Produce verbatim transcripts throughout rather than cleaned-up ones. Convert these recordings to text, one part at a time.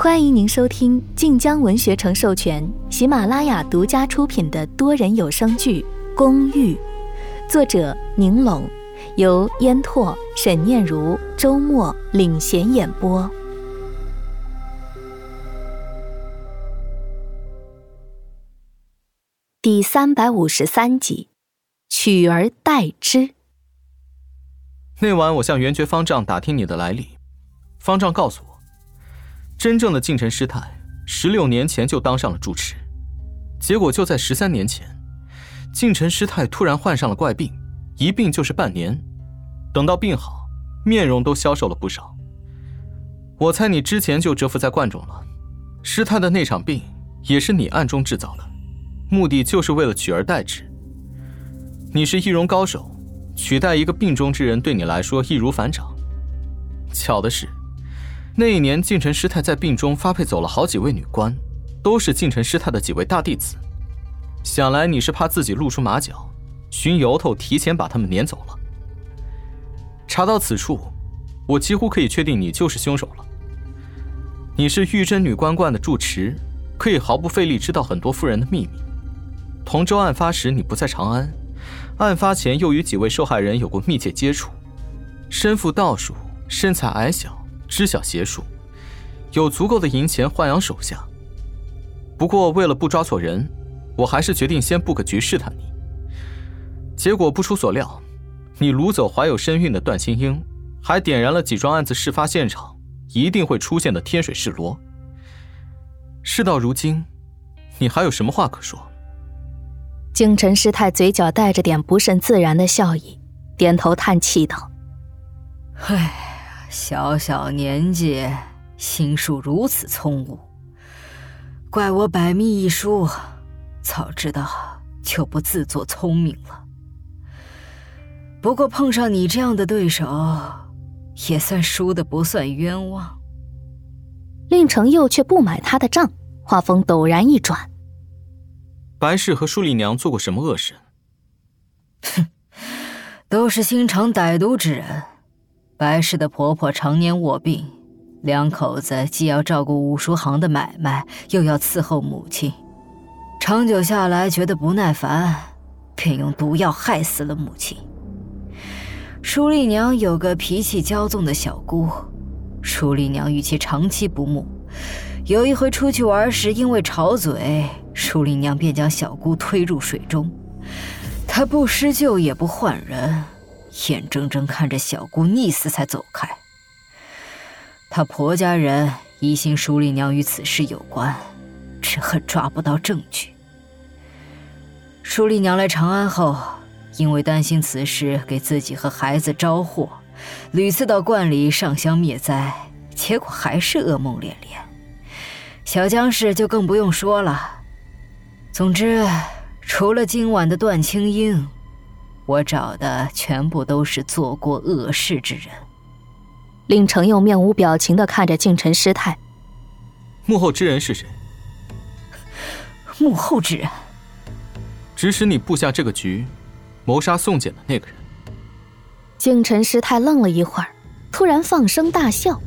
欢迎您收听晋江文学城授权、喜马拉雅独家出品的多人有声剧《公寓》，作者宁龙，由烟拓、沈念如、周末领衔演播。第三百五十三集，取而代之。 那晚我向元觉方丈打听你的来历，方丈告诉我，真正的晋城师太十六年前就当上了住持，结果就在十三年前，晋城师太突然患上了怪病，一病就是半年，等到病好，面容都消瘦了不少。我猜你之前就蛰伏在观中了，师太的那场病也是你暗中制造的，目的就是为了取而代之。你是易容高手，取代一个病中之人对你来说易如反掌。巧的是，那一年晋城师太在病中发配走了好几位女官，都是晋城师太的几位大弟子。想来你是怕自己露出马脚，寻由头提前把他们撵走了。查到此处，我几乎可以确定你就是凶手了。你是玉真女官观的住持，可以毫不费力知道很多妇人的秘密。同州案发时你不在长安，案发前又与几位受害人有过密切接触，身负道术，身材矮小，知晓邪术，有足够的银钱豢养手下。不过为了不抓错人，我还是决定先布个局试探你。结果不出所料，你掳走怀有身孕的段青英，还点燃了几桩案子事发现场一定会出现的天水市罗。事到如今，你还有什么话可说？ 京城师太嘴角带着点不甚自然的笑意，点头叹气道： 唉，小小年纪，心术如此聪悟，怪我百密一疏，早知道就不自作聪明了。不过碰上你这样的对手，也算输得不算冤枉。 令程佑却不买他的账，话锋陡然一转： 白氏和舒丽娘做过什么恶事？ 哼，都是心肠歹毒之人。白氏的婆婆常年卧病，两口子既要照顾五叔行的买卖，又要伺候母亲，长久下来觉得不耐烦，便用毒药害死了母亲。舒丽娘有个脾气骄纵的小姑，舒丽娘与其长期不睦，有一回出去玩时因为吵嘴，舒丽娘便将小姑推入水中，她不施救也不唤人，眼睁睁看着小姑溺死才走开。她婆家人疑心舒丽娘与此事有关，只恨抓不到证据。舒丽娘来长安后，因为担心此事给自己和孩子招祸，屡次到观里上香灭灾，结果还是噩梦连连。小江氏就更不用说了。总之，除了今晚的段青英，我找的全部都是做过恶事之人。 令程佑面无表情地看着晋城师太： 幕后之人是谁？ 幕后之人， 指使你布下这个局，谋杀宋简的那个人。 晋城师太愣了一会儿，突然放声大笑：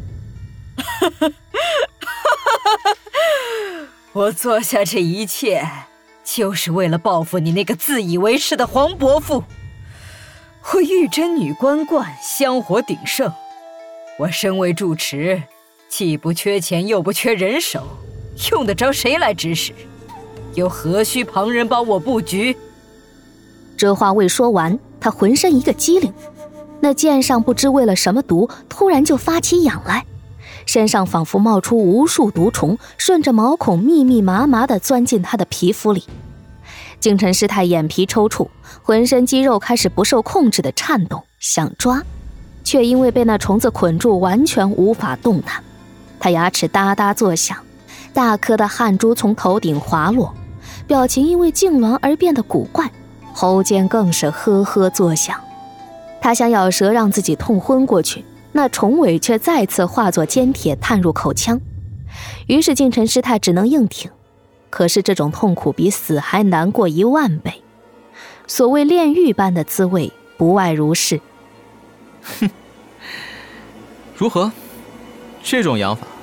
我做下这一切，就是为了报复你那个自以为是的黄伯父。我玉真女官观香火鼎盛，我身为住持，既不缺钱又不缺人手，用得着谁来指使？又何须旁人帮我布局？ 这话未说完，他浑身一个机灵，那剑上不知为了什么毒，突然就发起痒来，身上仿佛冒出无数毒虫，顺着毛孔密密麻麻地钻进他的皮肤里。京城师太眼皮抽搐，浑身肌肉开始不受控制的颤动，想抓，却因为被那虫子捆住，完全无法动弹。他牙齿哒哒作响，大颗的汗珠从头顶滑落，表情因为痉挛而变得古怪，喉间更是呵呵作响。他想咬舌让自己痛昏过去，那虫尾却再次化作尖铁探入口腔，于是晋城师太只能硬挺。可是这种痛苦比死还难过一万倍，所谓炼狱般的滋味，不外如是。 哼，如何？这种养法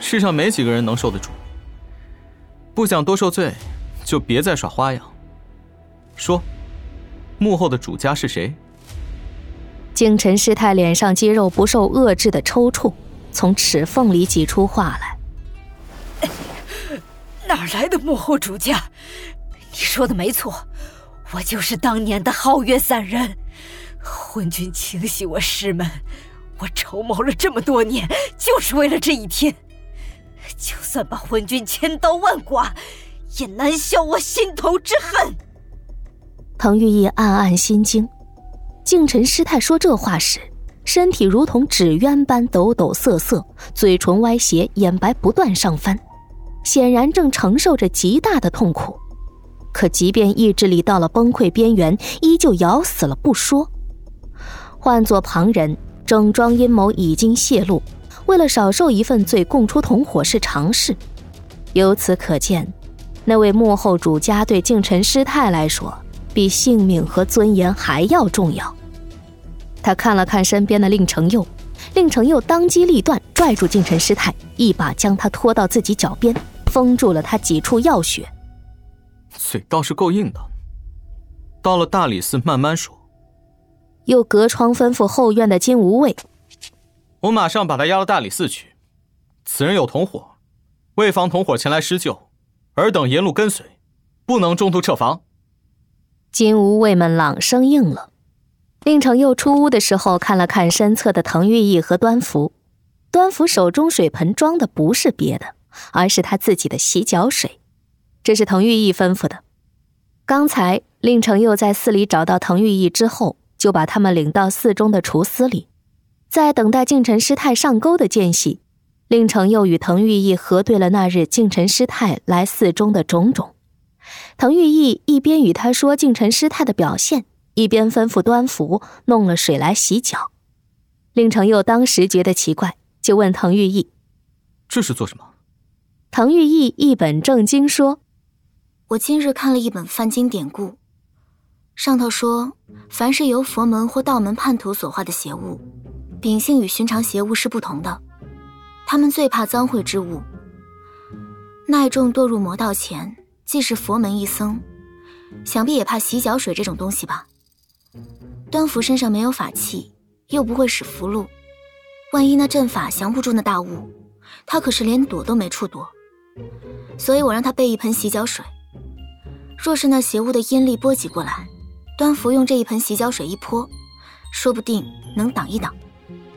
世上没几个人能受得住。不想多受罪，就别再耍花样。说，幕后的主家是谁？ 京城师太脸上肌肉不受遏制的抽搐，从齿缝里挤出话来。 哪来的幕后主家？你说的没错，我就是当年的皓月散人。昏君清洗我师门，我筹谋了这么多年，就是为了这一天。就算把昏君千刀万剐，也难消我心头之恨。 滕玉义暗暗心惊，净尘师太说这话时，身体如同纸鸢般抖抖瑟瑟，嘴唇歪斜，眼白不断上翻，显然正承受着极大的痛苦。可即便意志力到了崩溃边缘，依旧咬死了不说。换作旁人，整桩阴谋已经泄露，为了少受一份罪，供出同伙是常事。由此可见，那位幕后主家对净尘师太来说，比性命和尊严还要重要。他看了看身边的令承佑，令承佑当机立断，拽住净尘师太，一把将他拖到自己脚边，封住了他几处要穴。 嘴倒是够硬的，到了大理寺慢慢说。 又隔窗吩咐后院的金无畏， 我马上把他押到大理寺去。此人有同伙，为防同伙前来施救，尔等沿路跟随，不能中途撤防。 金无畏们朗声应了。令承佑出屋的时候，看了看身侧的滕玉义和端福。端福手中水盆装的不是别的，而是他自己的洗脚水，这是滕玉义吩咐的。刚才令承佑在寺里找到滕玉义之后，就把他们领到寺中的厨司里，在等待净尘师太上钩的间隙，令承佑与滕玉义核对了那日净尘师太来寺中的种种。滕玉义一边与他说净尘师太的表现，一边吩咐端福弄了水来洗脚。令承佑当时觉得奇怪，就问滕玉义：“ 这是做什么？” 滕玉义一本正经说：“ 我今日看了一本梵经典故，上头说，凡是由佛门或道门叛徒所化的邪物，秉性与寻常邪物是不同的。他们最怕脏秽之物，耐众堕入魔道前，既是佛门一僧，想必也怕洗脚水这种东西吧。端福身上没有法器，又不会使符箓，万一那阵法降不住那大物，他可是连躲都没处躲。所以我让他备一盆洗脚水，若是那邪物的阴力波及过来，端福用这一盆洗脚水一泼，说不定能挡一挡。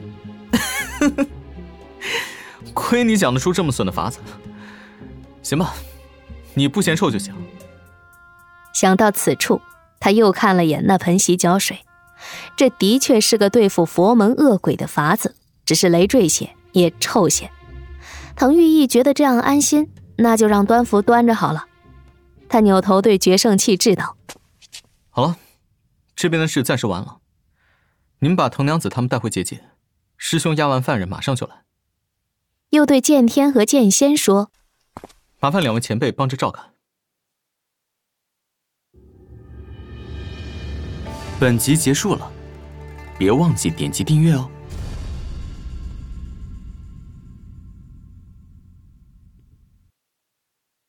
亏你讲得出这么损的法子。行吧，你不嫌臭就行。 想到此处，他又看了眼那盆洗脚水，这的确是个对付佛门恶鬼的法子，只是累赘些，也臭些。滕玉义觉得这样安心，那就让端福端着好了。他扭头对决胜气致道：“ 好了，这边的事暂时完了，你们把滕娘子他们带回结界，师兄押完犯人马上就来。” 又对剑天和剑仙说：“ 麻烦两位前辈帮着照看。” 本集结束了，别忘记点击订阅哦。